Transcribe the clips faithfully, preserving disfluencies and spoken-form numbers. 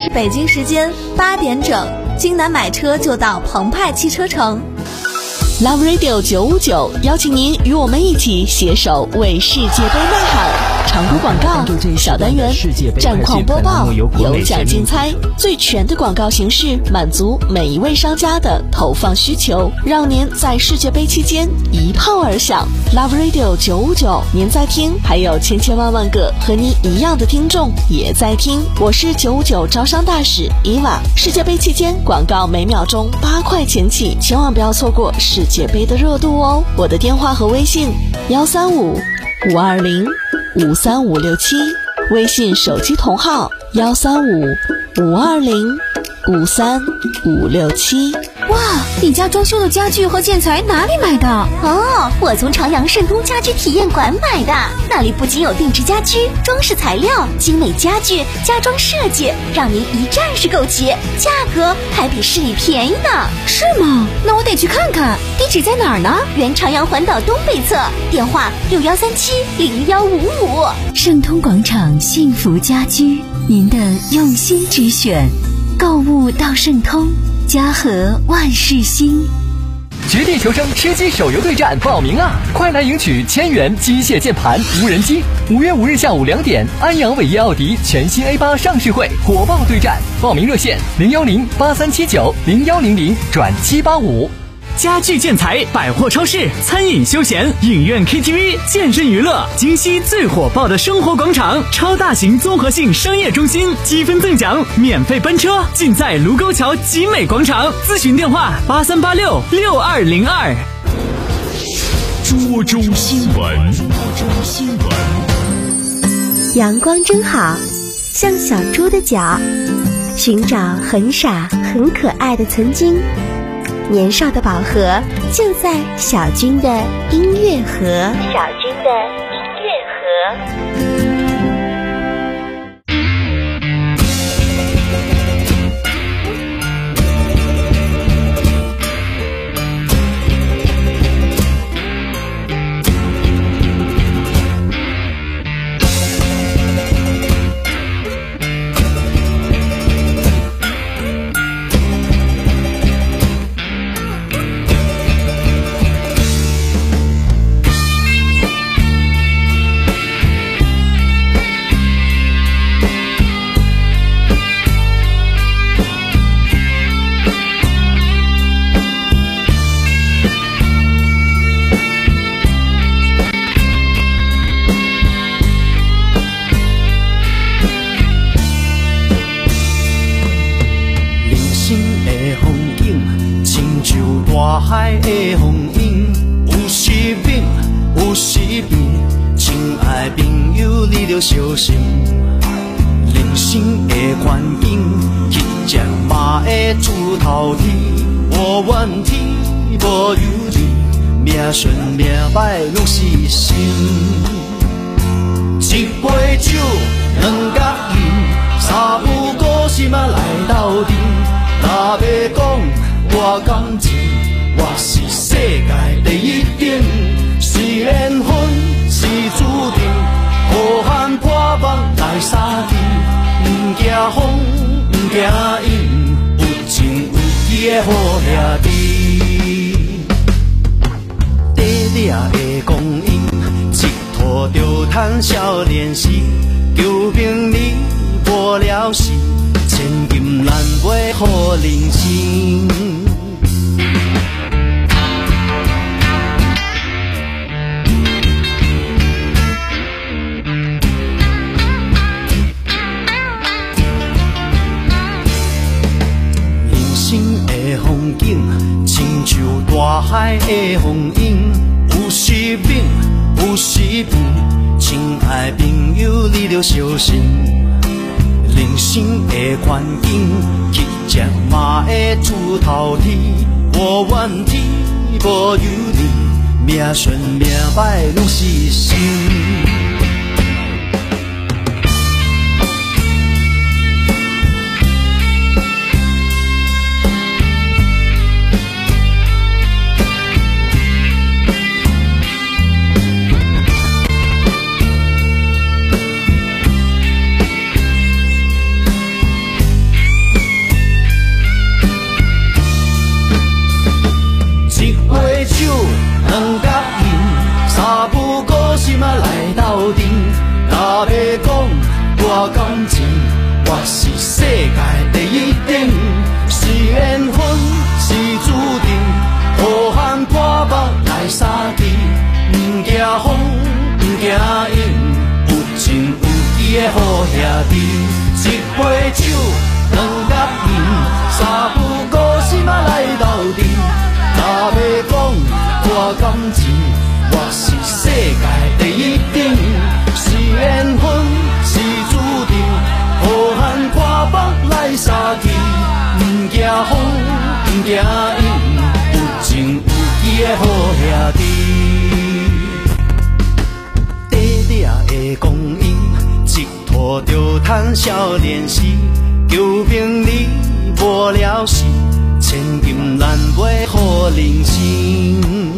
北京时间八点整，京南买车就到澎湃汽车城。Love Radio 九五九邀请您与我们一起携手为世界杯呐喊。常规广告、小单元、战况播报、有奖竞猜，最全的广告形式，满足每一位商家的投放需求，让您在世界杯期间一炮而响。Love Radio 九五九，您在听，还有千千万万个和您一样的听众也在听。我是九五九招商大使伊娃。世界杯期间广告每秒钟八块钱起，千万不要错过世界杯的热度哦。我的电话和微信幺三五五二零五三五六七，微信手机同号幺三五五二零五三五六七。 哇，你家装修的家具和建材哪里买的？ 哦，我从朝阳盛通家居体验馆买的，那里不仅有定制家居、装饰材料、精美家具、家装设计，让您一站式购齐，价格还比市里便宜呢。 是吗？那我得去看看。地址在哪儿呢？ 原朝阳环岛东北侧，电话六幺三七零幺五五。 盛通广场幸福家居，您的用心之选，购物到盛通，家和万事兴。 绝地求生吃鸡手游对战报名啦！快来赢取千元机械键盘无人机。五月五日下午两点，安阳伟业奥迪全新 A 八 上市会火爆对战，报名热线零幺零八三七九零幺零零转七八五。 家具建材、百货超市、餐饮休闲、影院 K T V、健身娱乐，京西最火爆的生活广场，超大型综合性商业中心，积分赠奖，免费班车，尽在卢沟桥集美广场。咨询电话八三八六六二零二。 捉中新闻，捉中新闻。 阳光真好，像小猪的脚，寻找很傻很可爱的曾经。年少的宝盒就在小军的音乐盒。小军的音乐盒。 大海的风涌，有时猛，有时平。亲爱朋友，你着小心。人生的环境，乞食嘛会出头天。无怨天，无尤人，命顺命歹拢是心。一杯酒，两角银，三不五时嘛来斗阵。若要讲我感情。我是世界第一等，虽然分是注定，好汉破网来相见，不惊风，不惊阴，有情有义的好兄弟。短短的光阴，一吐就赚少年时，求名利无了时，千金难买好人生。风景亲像大海的风涌，有时猛，有时平。亲爱朋友，你着小心。人生的环境，乞食嘛会出头天。无怨天，无尤人，命顺命歹拢是心。 谈少年时，求朋你无了时，千金难买好人生。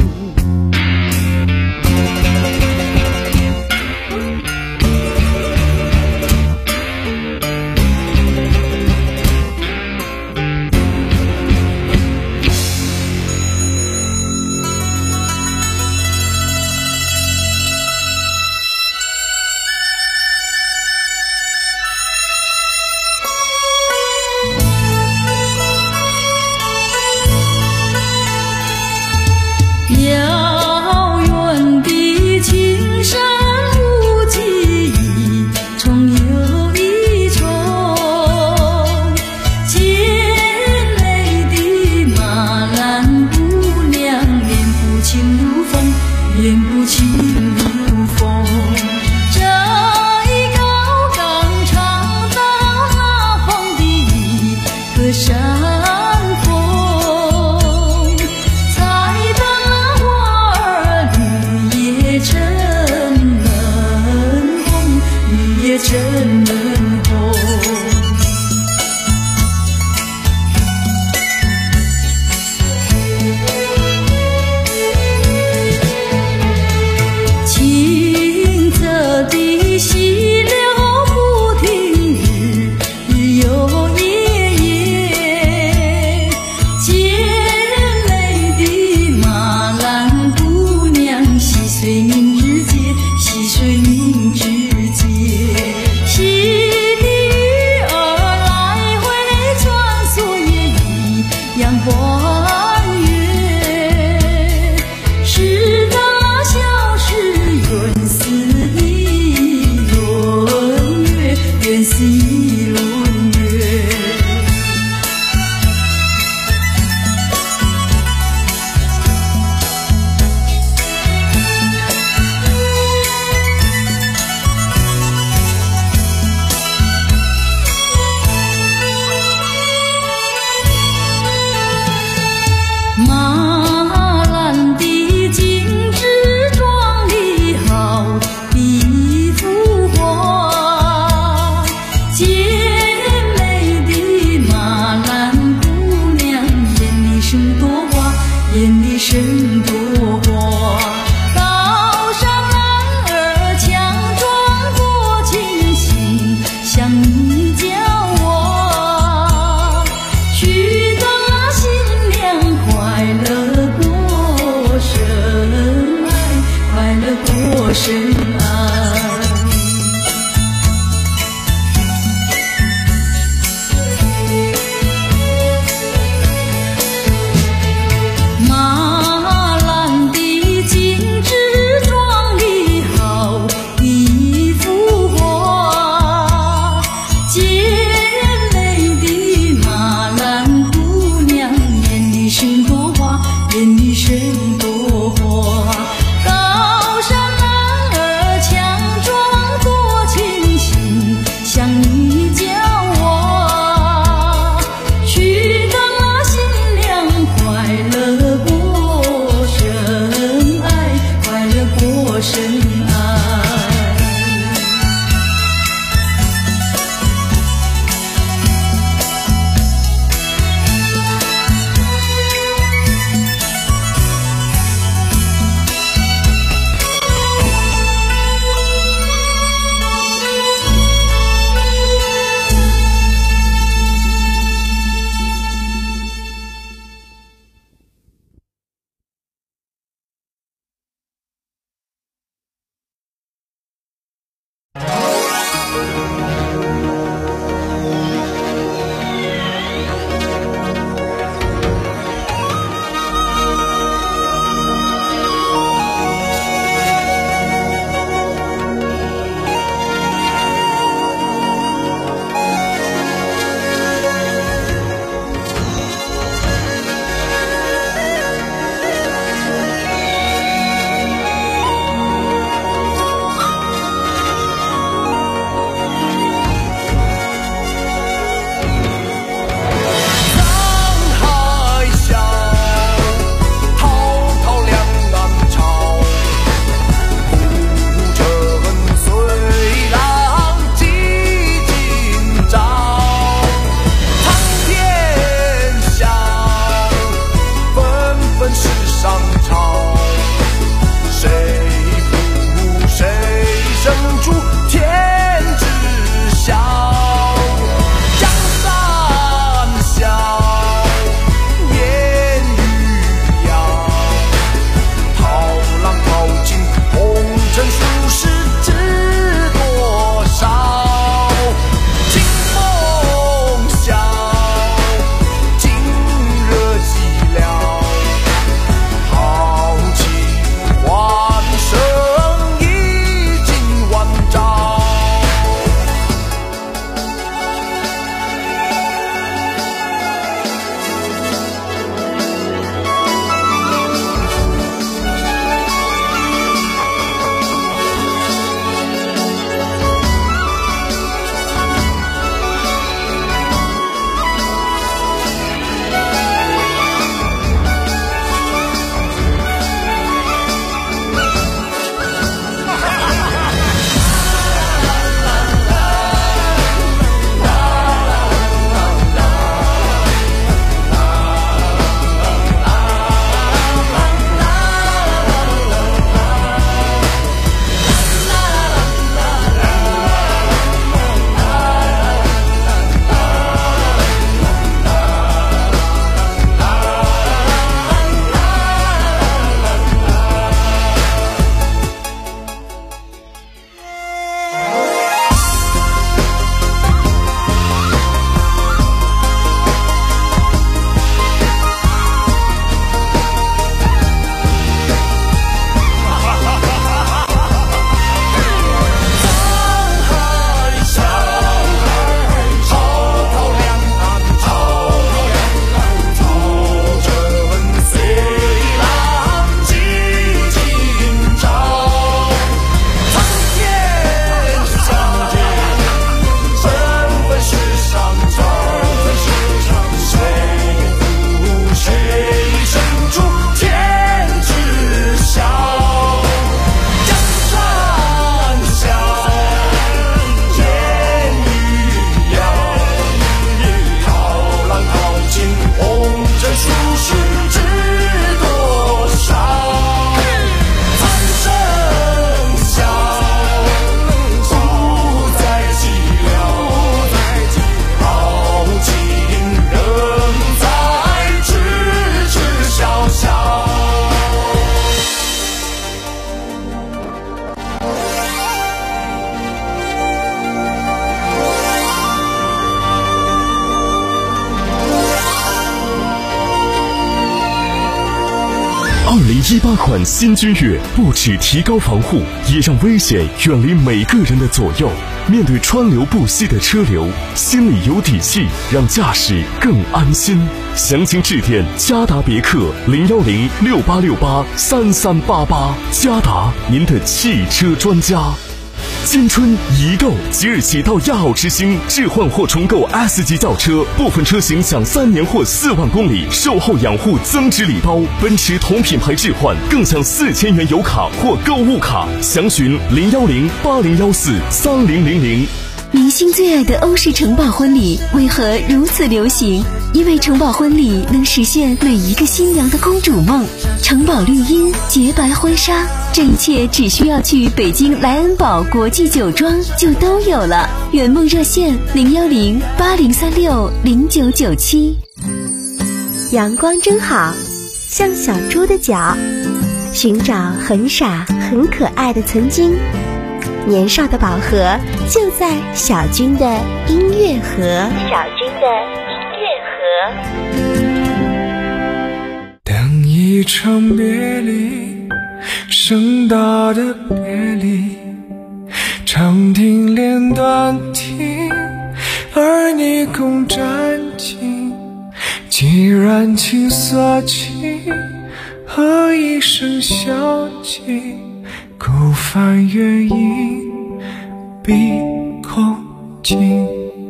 零一八款新君越不只提高防护，也让危险远离每个人的左右。面对川流不息的车流，心里有底气，让驾驶更安心。详情致电嘉达别克零幺零六八六八三三八八，嘉达您的汽车专家。新春一购，即日起到亚奥之星置换或重购 S 级轿车，部分车型享三年或四万公里售后养护增值礼包。奔驰同品牌置换更享四千元油卡或购物卡。详询零幺零八零幺四三零零零。 明星最爱的欧式城堡婚礼为何如此流行？因为城堡婚礼能实现每一个新娘的公主梦。城堡绿荫、洁白婚纱，这一切只需要去北京莱恩堡国际酒庄就都有了。圆梦热线零幺零八零三六零九九七。 阳光真好，像小猪的脚，寻找很傻很可爱的曾经。年少的宝盒就在小军的音乐盒。小军的音乐盒。 等一场别离，盛大的别离，长亭连断题，而你共沾巾。既然情色起，和一声笑泣，孤帆远影碧空尽。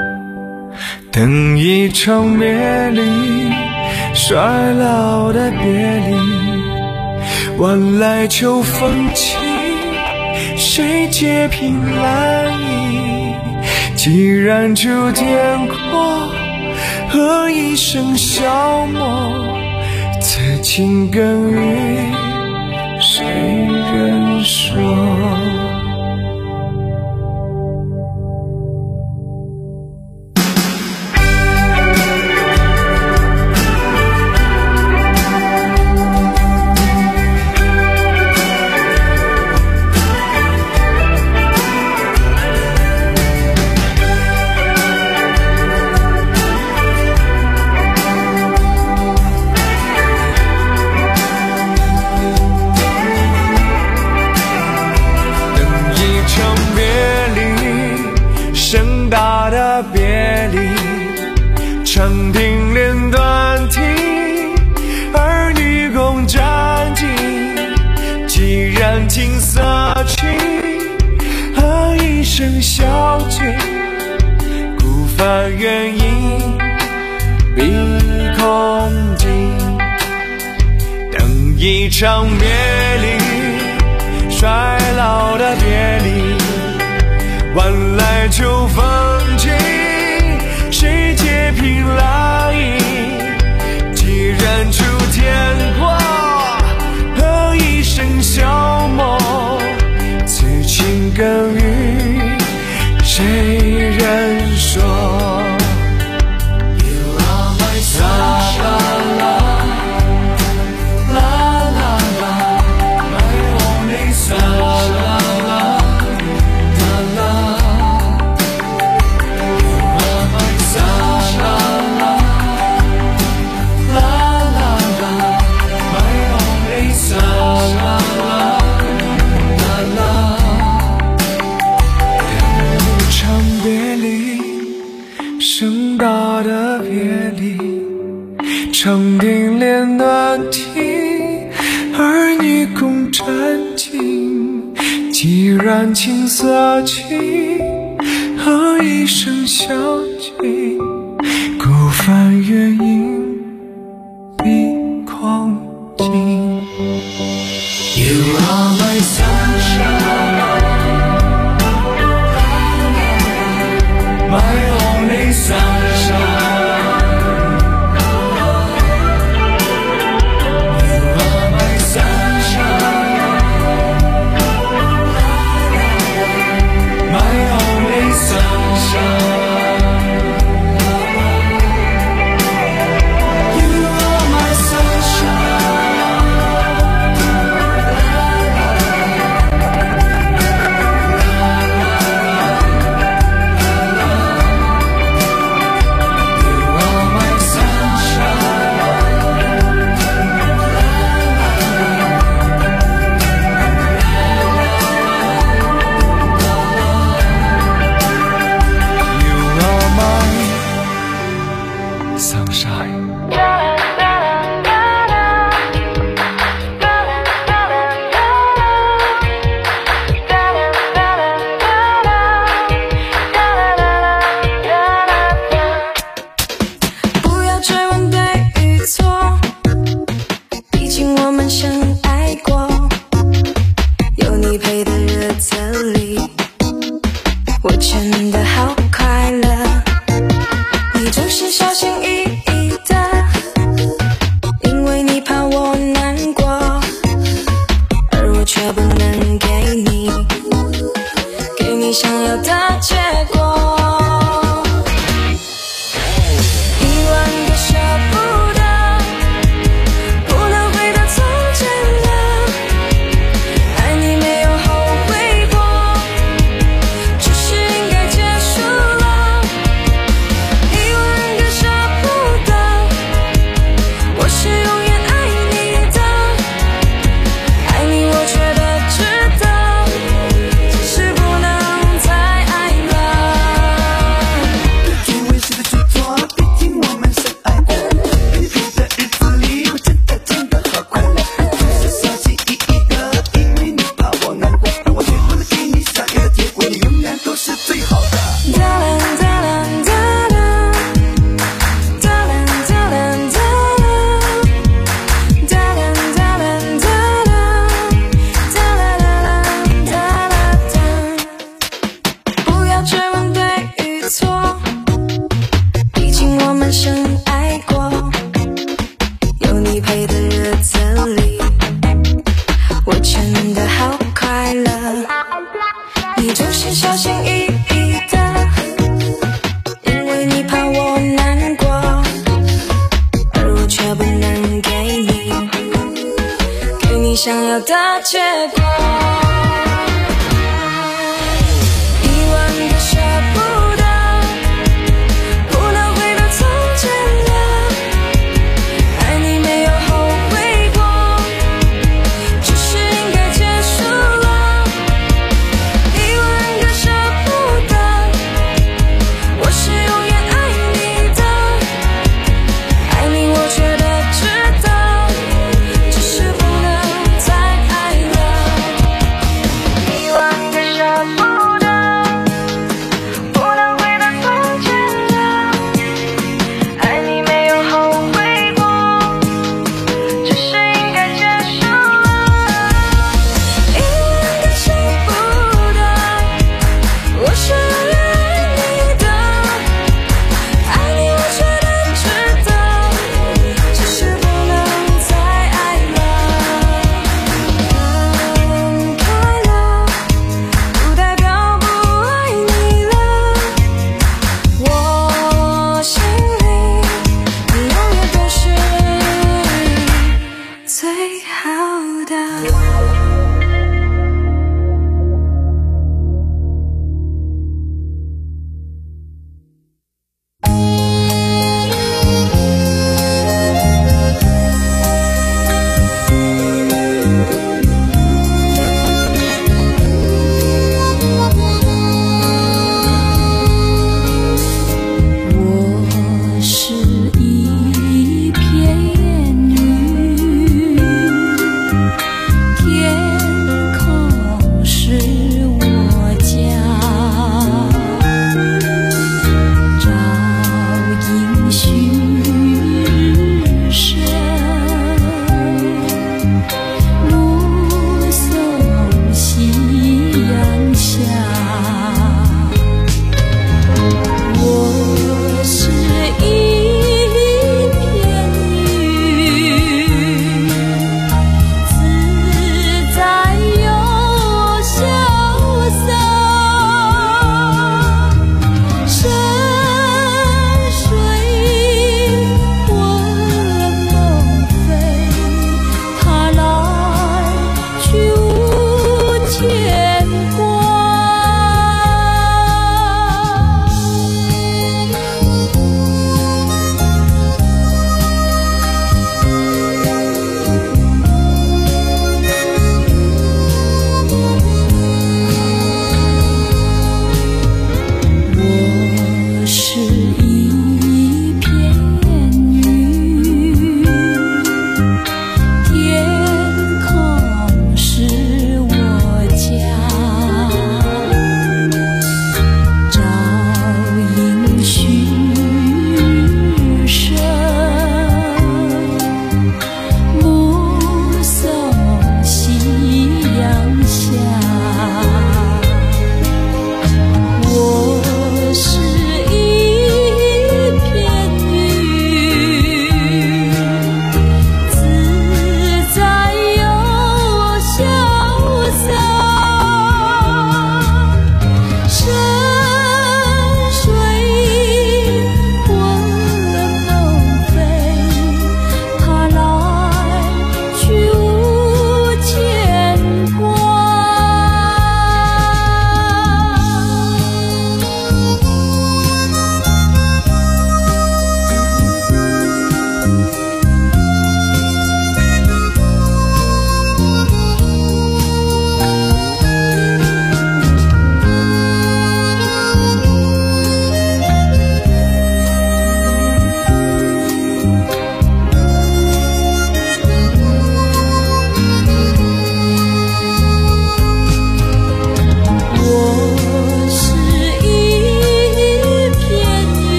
等一场别离，衰老的别离，晚来秋风起，谁解凭蓝衣？既然秋天过，和一声消磨，此情更与谁人说？盛大的别离，长亭连断题，儿女共沾巾。既然情色起，和一声笑泣，孤帆远影碧空尽。等一场别离，衰老的别离，晚来秋风起，谁解凭蓝衣？既然秋天过，和一声消磨，此情更与谁人说？ You are my sunshine, la la la, my only sunshine.盛大的别离，长亭连断题，儿女共沾巾。既然情色起，和一声笑泣，孤帆远影碧空尽。You are my sunshine, my only sunshine. You are my sunshine, my only sunshine. sunshine。 不要追问对与错，毕竟我们深爱过。有你陪的日子里，我真的好快乐。你总是小心翼翼的，因为你怕我难过，而我却不能给你给你想要的结果。一万个舍不得，不能回到从前了，爱你没有后悔过，只是应该结束了。一万个舍不得，我是永远爱你的，爱你我觉得值得，只是不能再爱了。 因为谁的去做，毕竟我们深爱过。陪你的日子里，我真的真的好快乐，就是小心翼翼的，因为你怕我难过，而我却不能给你想要的结果，你永远都是最好的。 哒啦哒啦哒啦，哒啦哒啦哒啦，哒啦哒啦哒啦，哒啦啦啦哒啦哒。不要追问对与错，毕竟我们深爱过。有你陪的日子里，我真的好快乐。你总是小心翼翼的，因为你怕我难过，而我却不能给你给你想要的结果。一万个舍不得，不能回到从前了，爱你没有后悔过，只是应该结束了。一万个舍不得，我是永远爱你的，爱你我觉得值得，只是不能再爱了。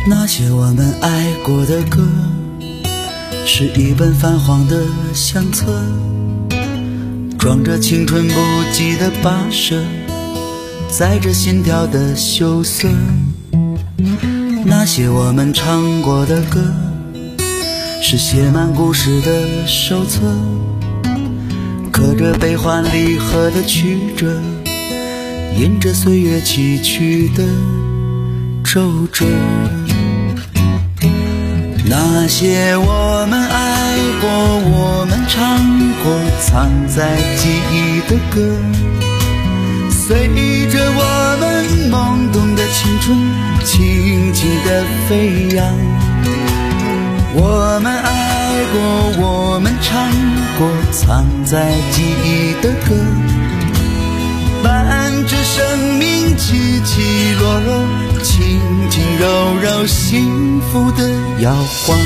那些我们爱过的歌，是一本泛黄的相册，装着青春不羁的跋涉，载着心跳的羞涩。那些我们唱过的歌，是写满故事的手册，刻着悲欢离合的曲折，印着岁月崎岖的皱褶。那些我们爱过，我们唱过，藏在记忆的歌，随着我们懵懂的青春轻轻地飞扬。我们爱过，我们唱过，藏在记忆的歌，伴着生命起起落落，轻轻柔柔，幸福的摇晃。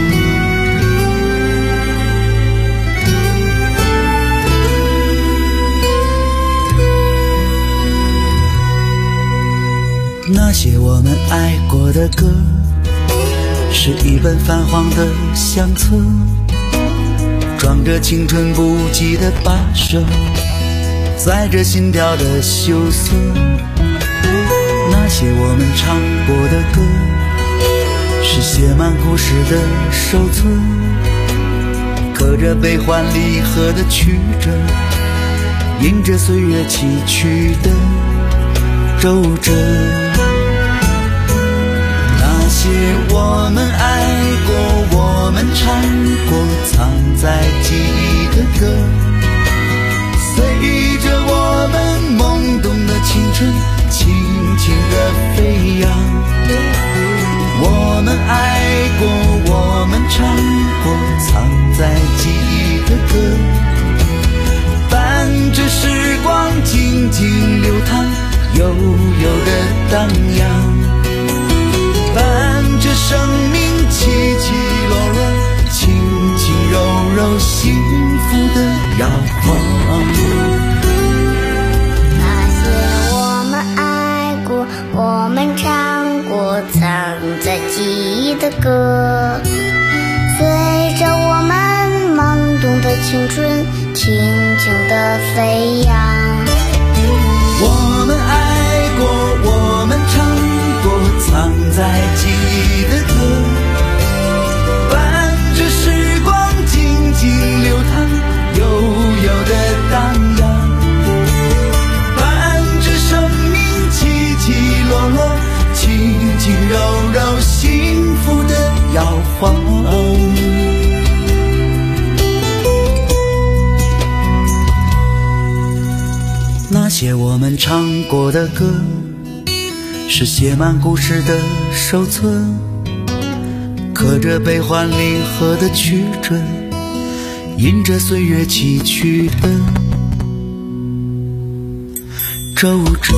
那些我们爱过的歌，是一本泛黄的相册，装着青春不羁的跋涉，载着心跳的羞涩。那些我们唱过的歌，是写满故事的手册，刻着悲欢离合的曲折，印着岁月崎岖的皱褶。那些我们爱过，我们唱过，藏在记忆的歌，随着我们懵懂的青春轻轻地飞扬。我们爱过，我们唱过，藏在记忆的歌，伴着时光静静流淌，悠悠地荡漾，伴着生命起起落落，轻轻柔柔，幸福的摇晃。 那些我们爱过，我们唱过，藏在记忆的歌，随着我们懵懂的青春轻轻地飞扬。 我们爱过，我们唱过，藏在记忆的歌，伴着时光静静流淌，悠悠地荡漾，伴着生命起起落落，轻轻柔柔，幸福的摇晃。那些我们唱过的歌，是写满故事的手册，刻着悲欢离合的曲折，印着岁月崎岖的皱褶。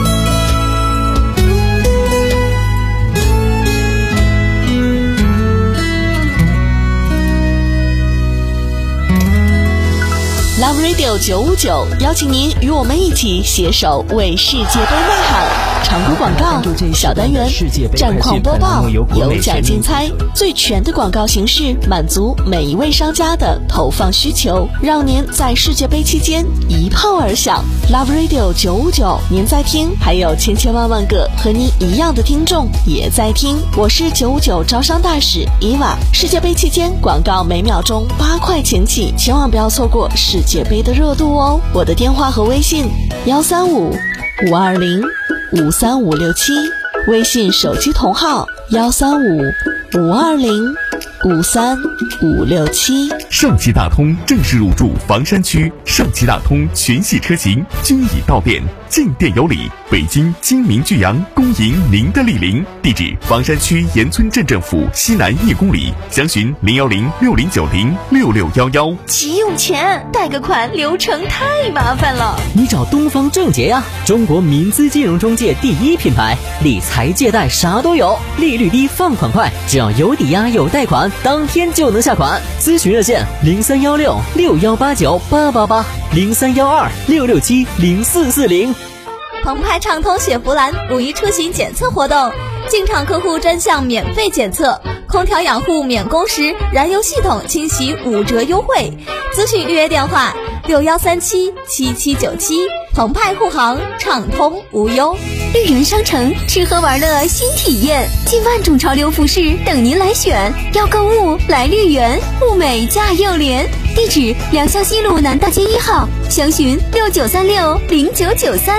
Love Radio 九五九邀请您与我们一起携手为世界杯呐喊。常规广告、小单元、战况播报、有奖竞猜，最全的广告形式，满足每一位商家的投放需求，让您在世界杯期间一炮而响。Love Radio 九五九，您在听，还有千千万万个和您一样的听众也在听。我是九五九招商大使伊娃。世界杯期间广告每秒钟八块钱起，千万不要错过世界杯的热度哦。我的电话和微信幺三五五二零五三五六七，微信手机同号幺三五五二零五三五六七。 上汽大通正式入驻房山区，上汽大通全系车型均已到店，进店有礼。北京金明巨阳恭迎您的莅临，地址房山区盐村镇政府西南一公里，详询零幺零六零九零六六幺幺。 急用钱，贷个款流程太麻烦了， 你找东方正捷呀，中国民资金融中介第一品牌，理财借贷啥都有，利率低，放款快，只要有抵押有贷款，当天就能下款。咨询热线零三幺六六幺八九八八八，零三幺二六六七零四四零。 澎湃畅通雪佛兰五一出行检测活动， 进场客户专项免费检测，空调养护免工时，燃油系统清洗五折优惠。咨询预约电话六幺三七七七九七，澎湃护航，畅通无忧。 绿园商城吃喝玩乐新体验，近万种潮流服饰等您来选。要购物来绿园，物美价又廉。地址：良校西路南大街一号，详询六九三六零九九三。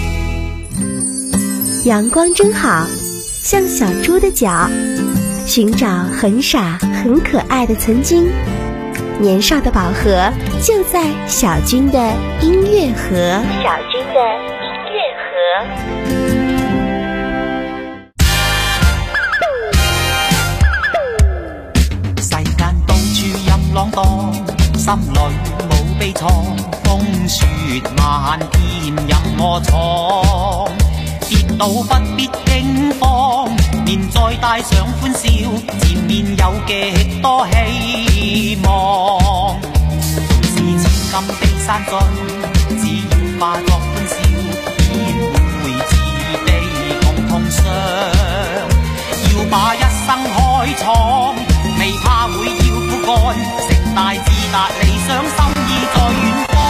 阳光真好，像小猪的脚，寻找很傻很可爱的曾经。年少的宝盒就在小军的音乐盒。小军的音乐盒。 世間到處任浪蕩，心裏冇悲愴，風雪漫天任我闖。跌倒不必驚慌，面再帶上歡笑，前面有極多希望。縱是千金的山峻，只要化作歡笑，必會自地共同賞。要把一生開創，未怕會要苦幹，成大自達理想，心意在遠方。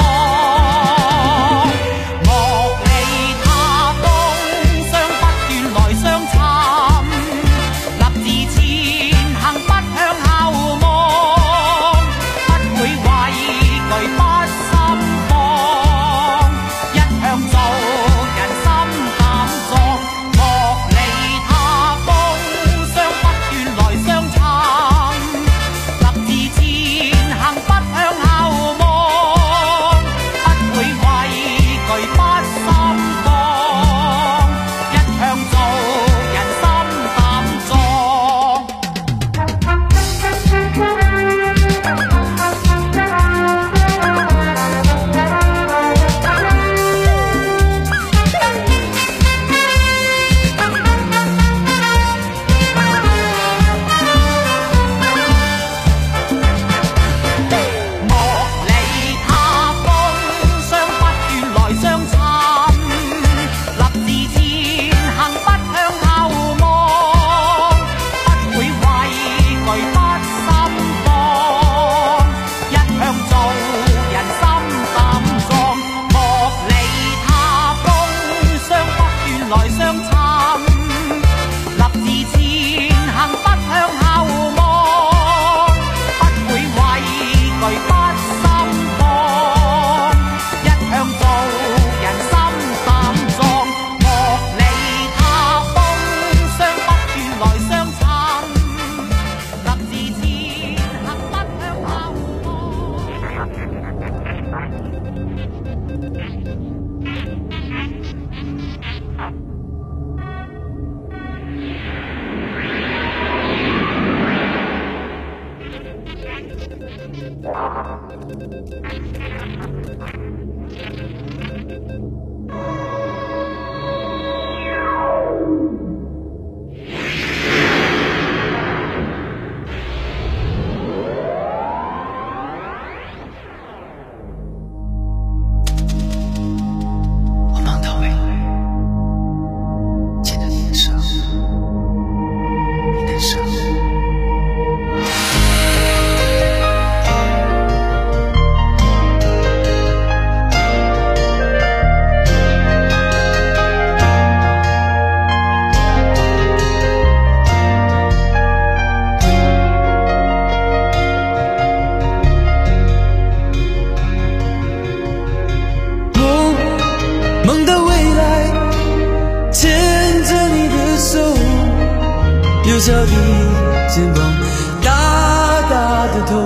幼小的肩膀，大大的头。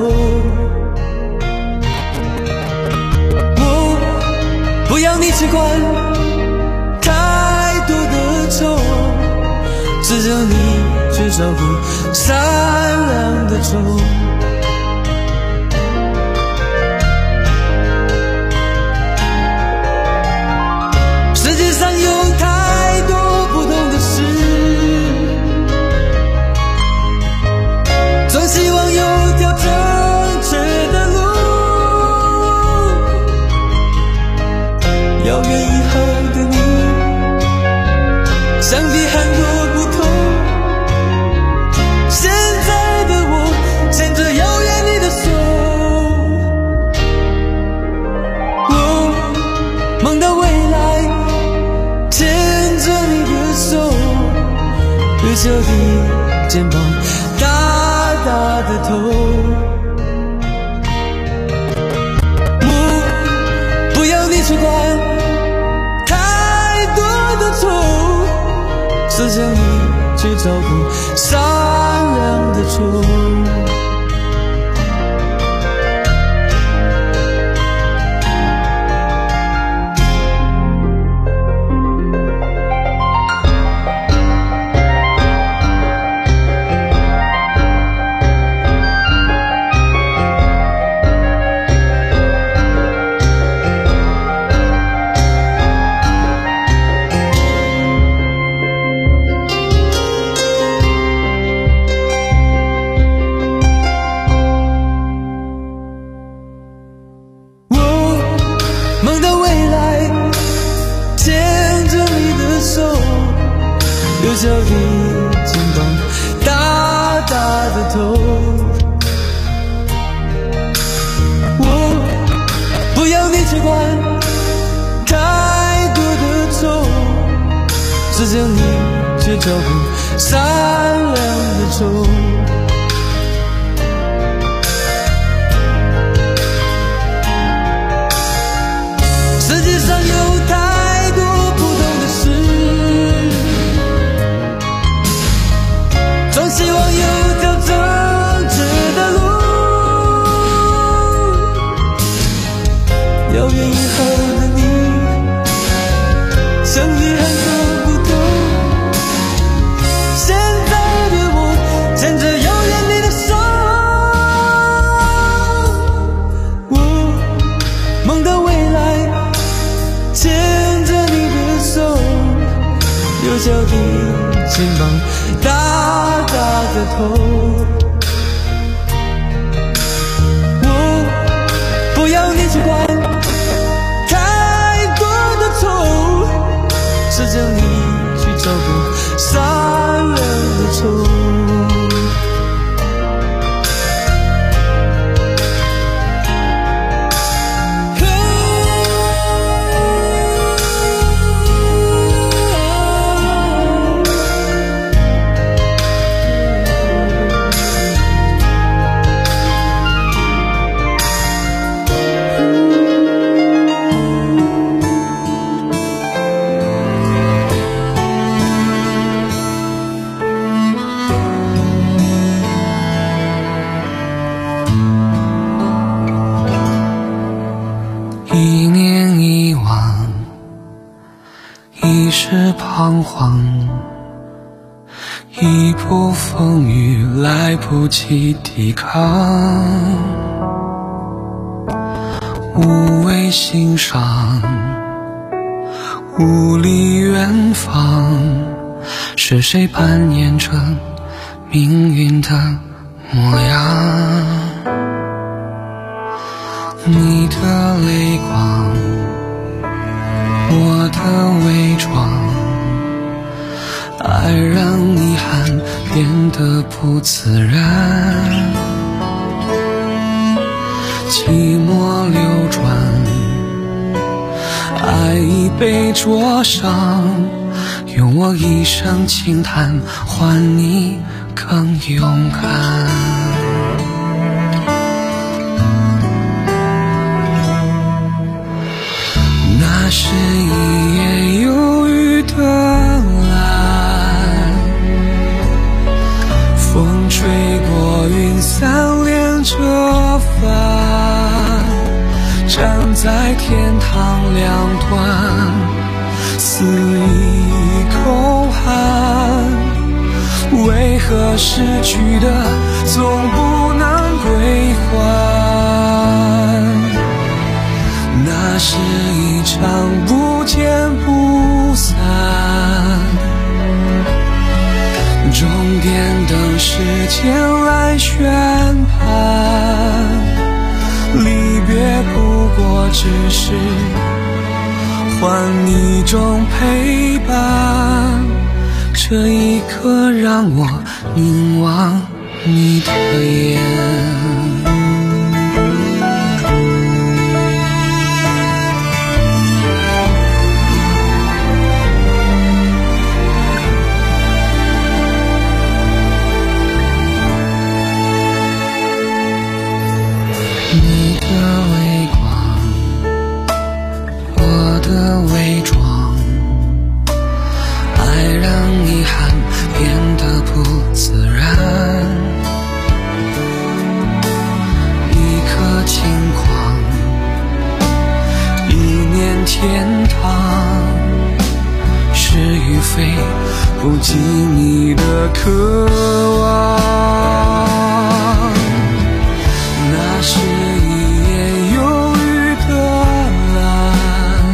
我不要你只管太多的愁，只要你缺少过善良的愁。世界上有太多不同的事，总希望有条正确的路。遥远以后的你，想必很多不肩膀，大大的头。不，不要你去管太多的错，是叫你去照顾善良的错。梦到未来，牵着你的手，幼小的肩膀，大大的头。我不要你去管太多的错，只叫你去照顾善良的错。世界上有太多不同的事，总希望有条正直的路。遥远以后的你，相遇很多不同。现在的我牵着遥远你的手，我梦到未来，牵着你的手，幼小的肩膀，大大的头。我不要你去管太多的错，是叫你去照顾善良的错。一念一往，一世彷徨，一步风雨来不及抵抗，无谓欣赏，无力远方，是谁扮演着命运的模样？你的泪光，我的伪装，爱让遗憾变得不自然，寂寞流转，爱已被灼伤，用我一生轻叹换你更勇敢。那是一夜忧郁的蓝，风吹过云散连着帆，站在天堂两端，肆意口喊，为何失去的总不能归还？那是一场不见不散，终点等时间来宣判，离别不过只是换一种陪伴，这一刻让我凝望你的眼。 近你的渴望。那是一夜忧郁的蓝，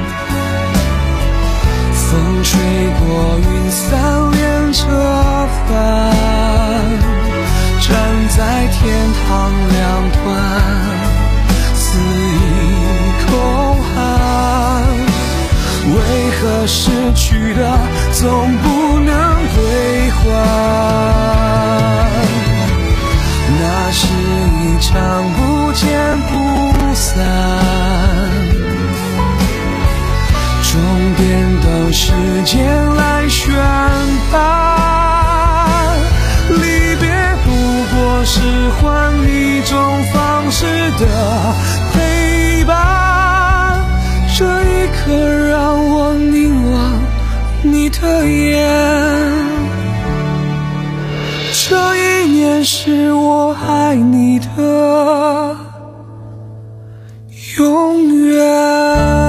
风吹过云散连着帆，站在天堂两端，肆意空喊。为何失去的总不能归还？那是一场不见不散，终点等时间来宣判。离别不过是换一种方式的陪伴，这一刻让我凝望你的眼，这一年是我爱你的永远。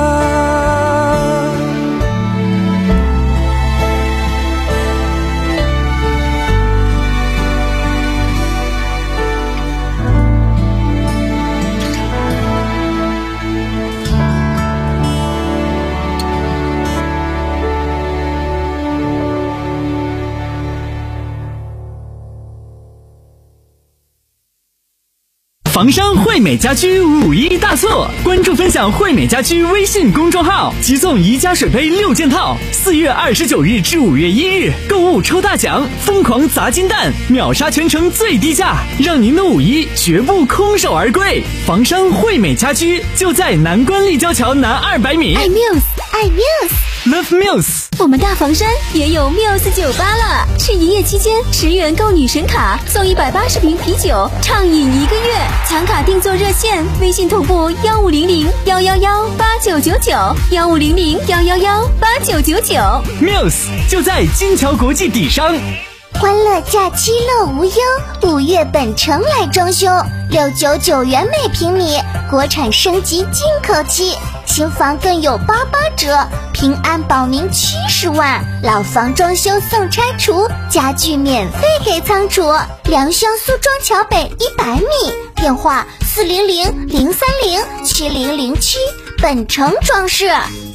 房商惠美家居五一大促，关注分享惠美家居微信公众号，即送宜家水杯六件套。四月二十九日至五月一日，购物抽大奖，疯狂砸金蛋，秒杀全城最低价，让您的五一绝不空手而归。房商惠美家居就在南关立交桥南二百米。 爱 Muse， 爱 Muse，Love Muse。 我们大房山也有 Muse 酒吧了，是营业期间十元购女神卡送一百八十瓶啤酒，畅饮一个月。抢卡定做热线，微信同步幺五零零幺幺幺八九九九幺五零零幺幺幺八九九九。 Muse 就在金桥国际底商。 欢乐假期乐无忧，五月本城来装修，六九九元每平米，国产升级进口漆，新房更有八八折，平安保您七十万，老房装修送拆除，家具免费给仓储，良乡苏庄桥北一百米，电话四零零零三零七零零七，本城装饰。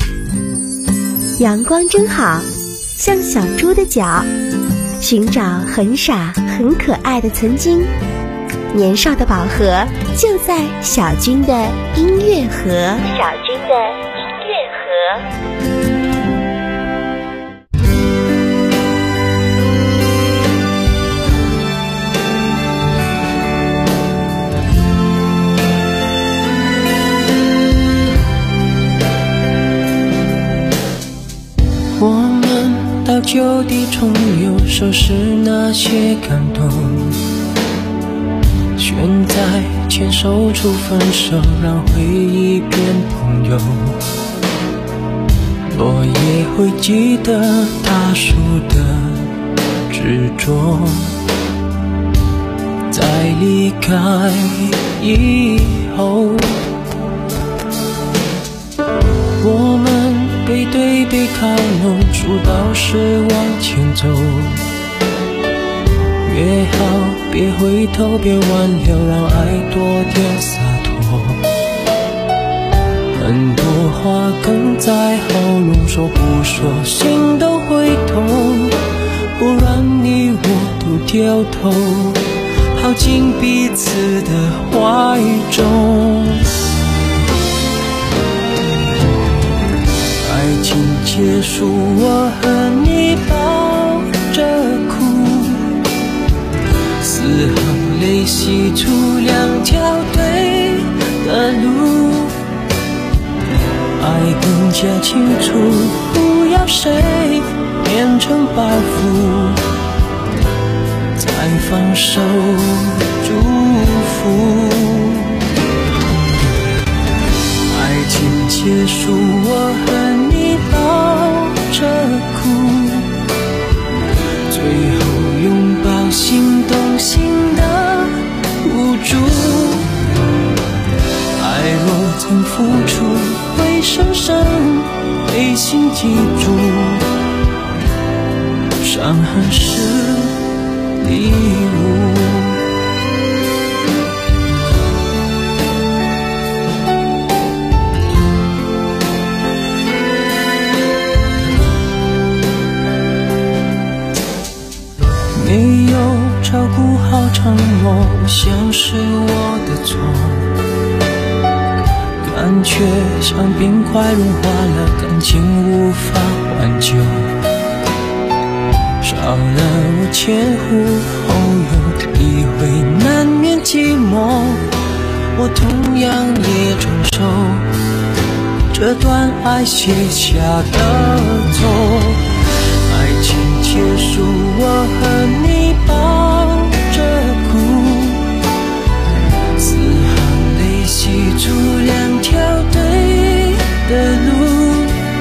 阳光真好，像小猪的脚，寻找很傻很可爱的曾经，年少的宝盒就在小军的音乐盒。小军的音乐盒。 我们到旧地重游，收拾那些感动，选在牵手处分手，让回忆变朋友。我也会记得他说的执着，在离开以后，我们背对背靠拢，数到十往前走，约好别回头别挽留，让爱多点洒脱。很多话哽在喉咙，说不说心都会痛，忽然你我都掉头，靠近彼此的怀中。爱情结束，我和你抱着哭，丝毫泪洗出两条对的路，爱更加清楚，不要谁变成包袱，再放手祝福。爱情结束，我和你抱着哭，最后拥抱心动心的无助。爱若曾付出，会深深被心记住， 伤痕是礼物。没有照顾好承诺，像是我的错，感觉像冰块融化了，感情无法挽救，少了我前呼后拥，一回难免寂寞，我同样也承受这段爱写下的错。爱情结束，我和你抱着哭，四行泪洗出两条对的路，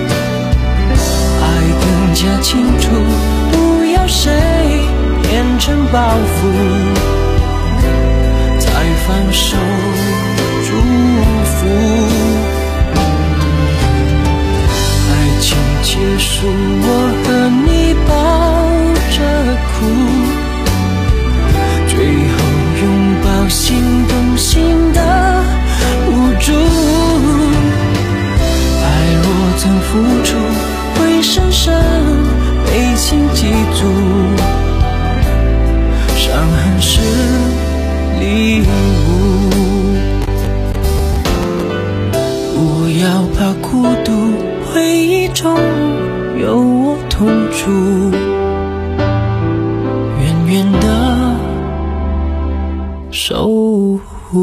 爱更加清楚，不要谁变成包袱，再放手祝福。爱情结束，我和你抱着哭，最后拥抱心动心的无助。爱若曾付出，会深深被心记住，伤痕是礼物。不要怕孤独，回忆中有我同住，远远的守护。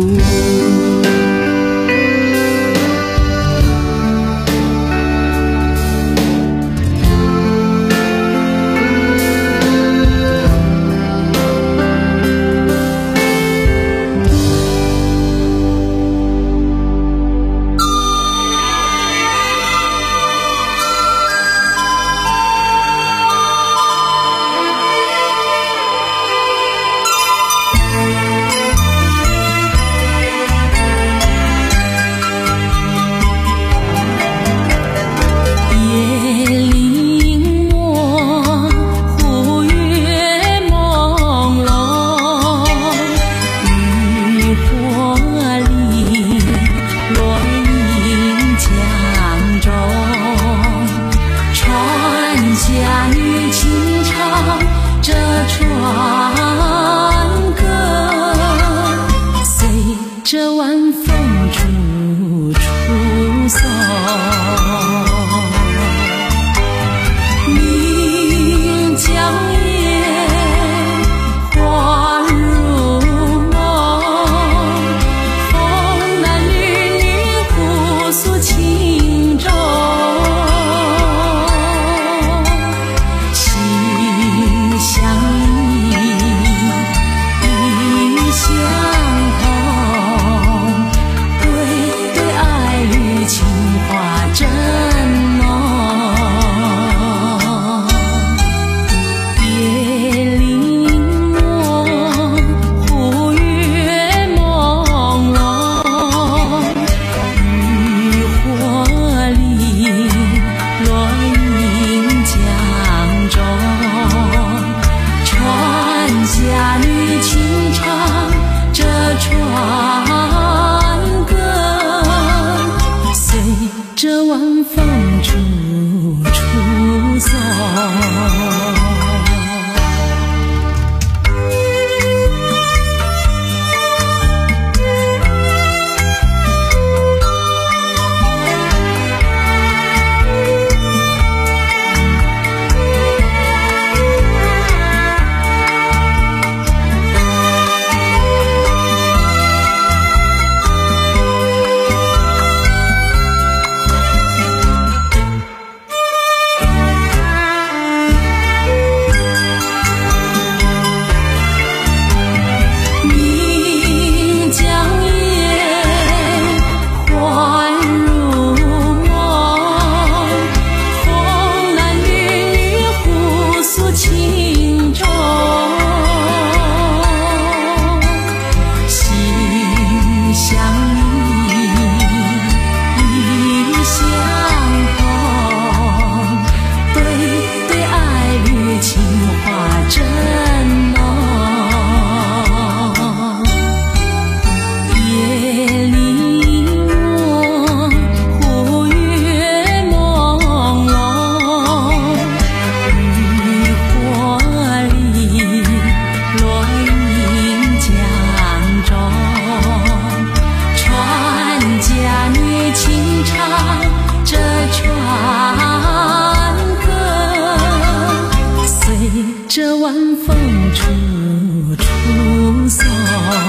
出送。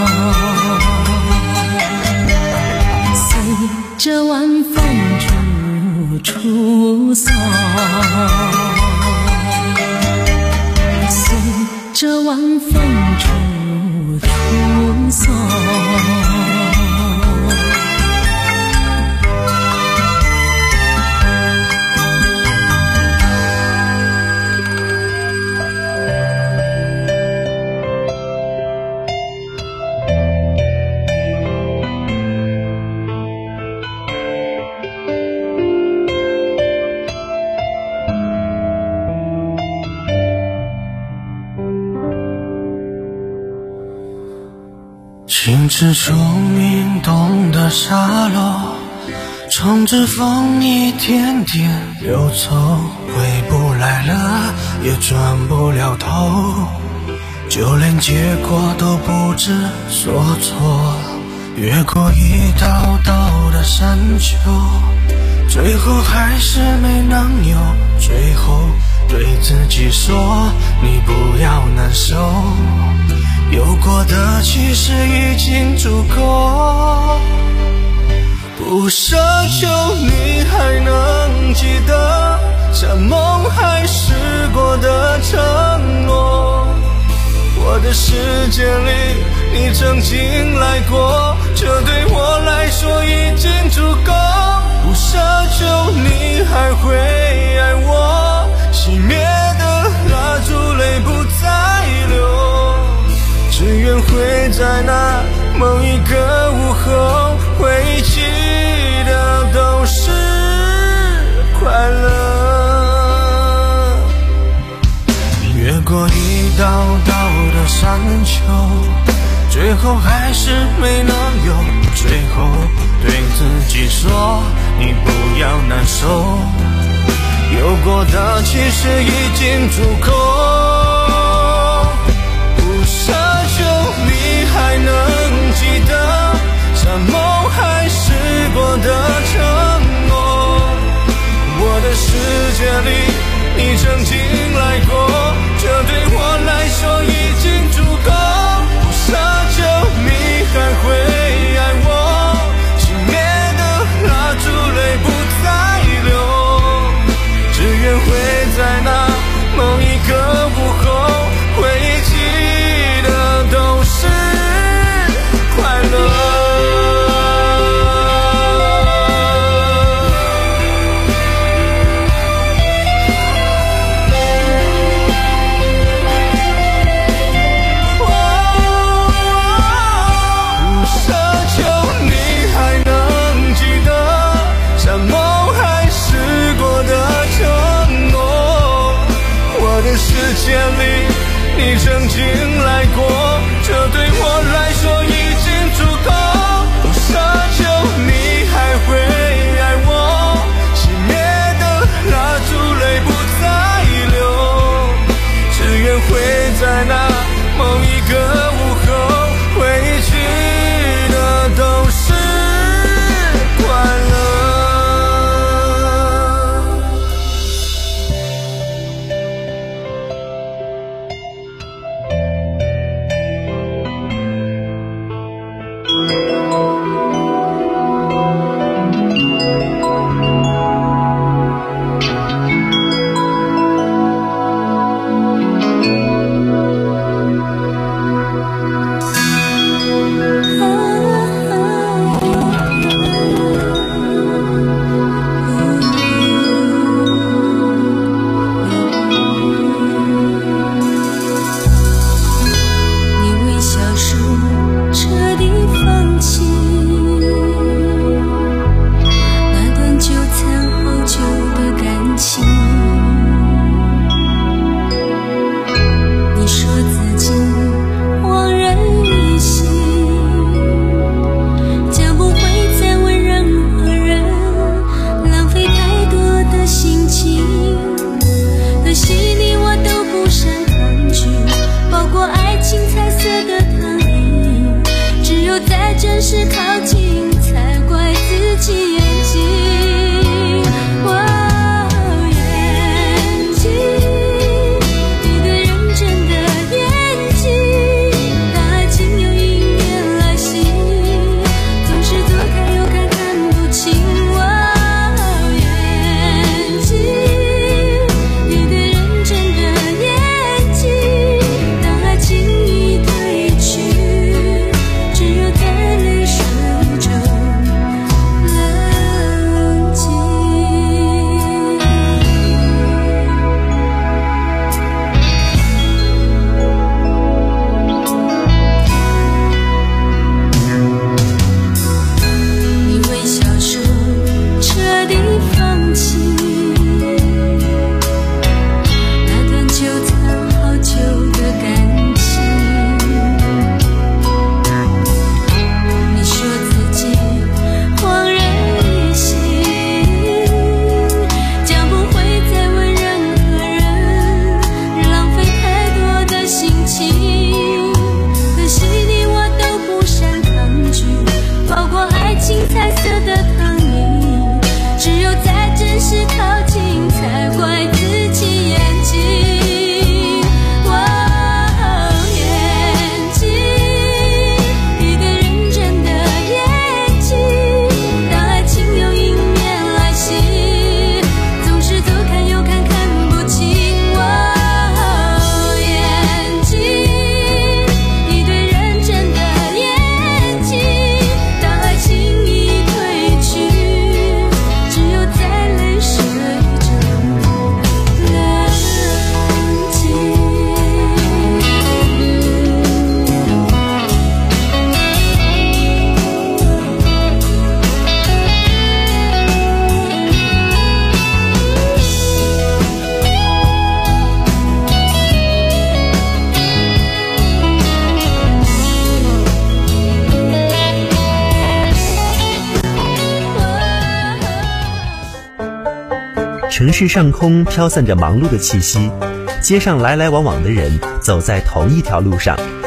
随着晚风处处送，随着晚风处处送。 心之初明洞的沙漏，冲着风一点点流走，回不来了也转不了头，就连结果都不知所措。越过一道道的山丘，最后还是没能有最后，对自己说你不要难受，有过的其实已经足够。不奢求你还能记得像梦还湿过的承诺，我的世界里你曾经来过，这对我来说已经足够。不奢求你还会爱我，熄灭的蜡烛泪不再流，只愿会在那某一个午后，回忆起的都是快乐。越过一道道的山丘，最后还是没能有最后，对自己说你不要难受，有过的其实已经足够。奢求你还能记得像梦还湿过的承诺，我的世界里你曾经来过，这对我来说已经足够。不奢求你还会爱我，熄灭的蜡烛泪不再流，只愿会在那某一个城市上空飘散着忙碌的气息，街上来来往往的人走在同一条路上，